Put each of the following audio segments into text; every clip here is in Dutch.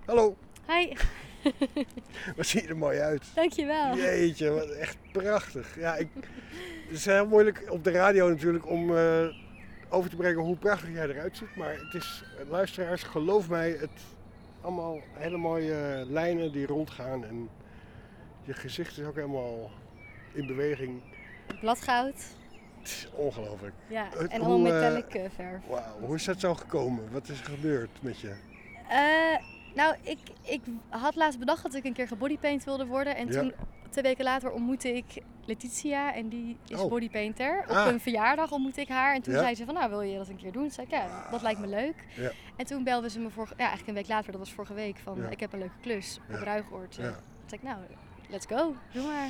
Hallo, Hi, wat zie je er mooi uit. dankjewel. Jeetje, wat echt prachtig. Ja, het is heel moeilijk op de radio natuurlijk om over te brengen hoe prachtig jij eruit ziet. Maar het is, luisteraars, geloof mij, het allemaal hele mooie lijnen die rondgaan. En je gezicht is ook helemaal in beweging. Bladgoud. Het is ongelooflijk. Ja, Het- en hoe, allemaal metallic verf. Wauw, hoe is dat zo gekomen? Wat is er gebeurd met je? Nou, ik had laatst bedacht dat ik een keer gebodypaint wilde worden. En Ja. toen, 2 weken later, ontmoette ik Letitia. En die is Oh. bodypainter. Op Ah. een verjaardag ontmoette ik haar. En toen Ja. zei ze van, nou, wil je dat een keer doen? Toen zei ik, ja, dat lijkt me leuk. Ja. En toen belde ze me eigenlijk een week later, dat was vorige week, van Ja. ik heb een leuke klus Ja. op Ruigoord. Ja. Toen zei ik, nou, let's go, doe maar.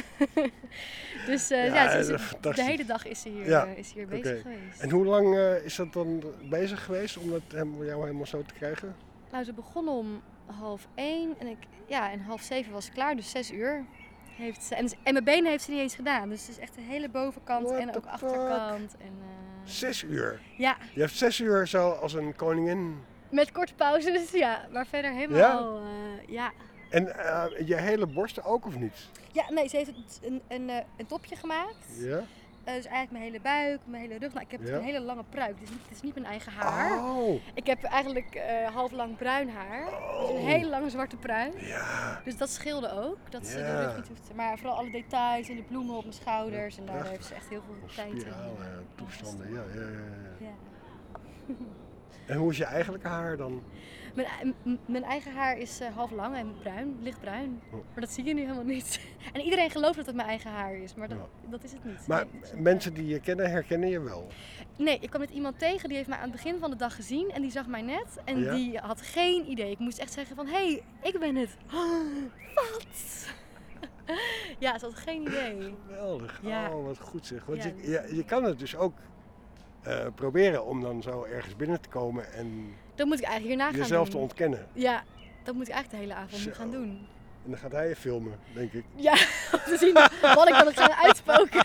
Dus Ja, ja, dat is de fantastisch. hele dag is ze hier, Ja. is hier bezig Oké. geweest. En hoe lang is dat dan bezig geweest om dat jou helemaal zo te krijgen? Nou, ze begon om 6:30 en 6:30 was ze klaar, dus 6 uur. Heeft ze, en mijn benen heeft ze niet eens gedaan, dus het is echt de hele bovenkant What en the ook fuck? achterkant. En, 6 uur. ja, Je hebt 6 uur zo als een koningin. met korte pauzes, ja, maar verder helemaal, ja. En je hele borsten ook of niet? Ja, nee, ze heeft een topje gemaakt. Ja. Dus eigenlijk mijn hele buik, mijn hele rug. Nou, ik heb Ja. een hele lange pruik, dus het is niet mijn eigen haar. Oh. Ik heb eigenlijk half lang bruin haar. Dus een hele lange zwarte pruik. Ja. Dus dat scheelde ook, dat ze de Ja. rug niet hoefde. Maar vooral alle details en de bloemen op mijn schouders. En daar prachtig. heeft ze echt heel veel tijd in. Spiraal toestanden. Ja. Ja. En hoe is je eigenlijke haar dan? Mijn eigen haar is half lang en bruin, lichtbruin. Oh. Maar dat zie je nu helemaal niet. En iedereen gelooft dat het mijn eigen haar is, maar Ja. dat is het niet. Maar Nee, het is- mensen die je kennen, herkennen je wel. Nee, ik kwam met iemand tegen, die heeft mij aan het begin van de dag gezien en die zag mij net. En Ja? die had geen idee. Ik moest echt zeggen van, hé, ik ben het. Wat? Ja, ze had geen idee. Geweldig. Ja. Oh, wat goed zeg. Want Ja. je kan het dus ook proberen om dan zo ergens binnen te komen en Dat moet ik eigenlijk hierna gaan jezelf te doen. ontkennen. Ja, dat moet ik eigenlijk de hele avond nu Zo. gaan doen. En dan gaat hij je filmen, denk ik. Ja, om te zien wat ik dan nog ga uitspoken.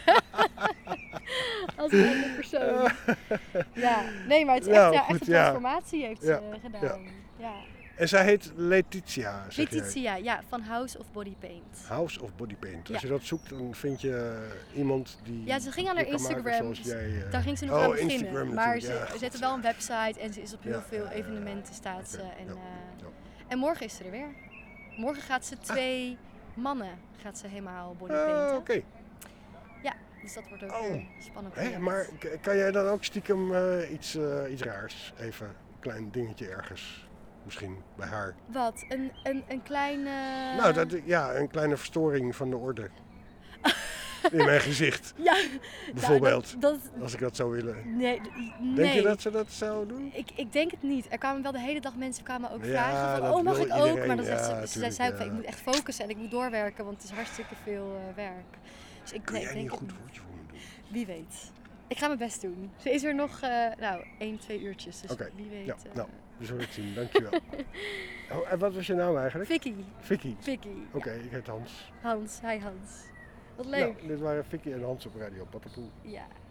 Als een andere persoon. Ja, nee, maar het is echt, Nou, echt goed, een ja. transformatie heeft ze Ja, gedaan. Ja. En zij heet Letitia, zeg jij. Letitia, ja, van House of Body Paint. House of Body Paint. Als Ja. je dat zoekt, dan vind je iemand die. Ja, ze ging aan haar je kan maken Instagram. zoals jij, Daar ging ze nog oh, aan beginnen. Instagram Maar natuurlijk, ze ja, heeft god, wel ja. een website en ze is op heel Ja, veel ja, ja, evenementen staat ze. Oké, En, ja. en morgen is ze er weer. Morgen gaat ze 2 mannen helemaal body Ah, painten. Oké. Dus dat wordt ook Oh. een spannend Hè, project. maar kan jij dan ook stiekem iets raars? Even een klein dingetje ergens. Misschien bij haar. Wat? Een kleine... Nou, een kleine verstoring van de orde. In mijn gezicht, Ja, bijvoorbeeld. dat, Als ik dat zou willen. nee. Denk je dat ze dat zou doen? Ik denk het niet. Er kwamen wel de hele dag mensen ook Ja, vragen van, dat oh mag wil ik ook? iedereen. Maar dan Ja, zegt ze tuurlijk, zei ook ja. van, ik moet echt focussen en ik moet doorwerken, want het is hartstikke veel werk. Dus ik Kun nee, jij ik niet denk een het goed woordje voor me doen? Wie weet. Ik ga mijn best doen. Ze is er nog 1-2 uurtjes, dus Oké, wie weet. ja, nou, we zullen het zien. Dankjewel. Oh, en wat was je naam eigenlijk? Vicky. Vicky. Vicky. Oké, ik heet Hans. Hans. Hi Hans. Wat leuk. Nou, dit waren Vicky en Hans op Radio Patapoe. Ja.